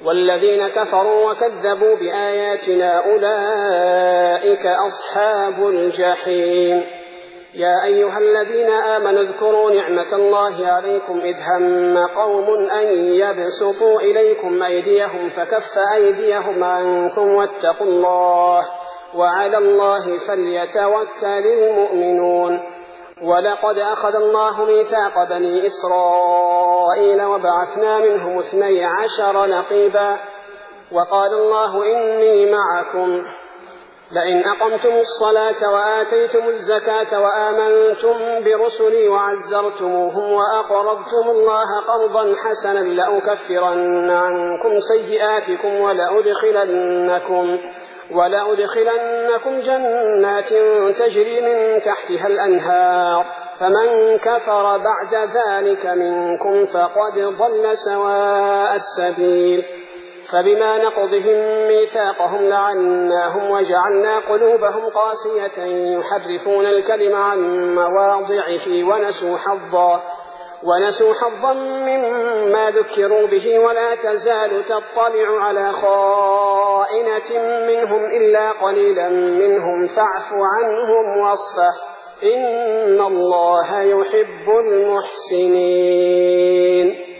والذين كفروا وكذبوا بآياتنا أولئك أصحاب الجحيم. يا أيها الذين آمنوا اذكروا نعمة الله عليكم إذ هم قوم أن يبسطوا إليكم أيديهم فكف أيديهم عنكم واتقوا الله وعلى الله فليتوكل المؤمنون. ولقد أخذ الله ميثاق بني إسرائيل وبعثنا منهم 12 نقيبا وقال الله إني معكم لئن أقمتم الصلاة وآتيتم الزكاة وآمنتم برسلي وعزرتموهم وأقرضتم الله قرضا حسنا لأكفرن عنكم سيئاتكم ولأدخلنكم جنات تجري من تحتها الأنهار فمن كفر بعد ذلك منكم فقد ضل سواء السبيل. فبما نقضهم ميثاقهم لعناهم وجعلنا قلوبهم قاسية يحرفون الكلم عن مواضعه ونسوا حظا مما ذكروا به ولا تزال تطلع على خائنة منهم إلا قليلا منهم فاعف عنهم واصفح إن الله يحب المحسنين.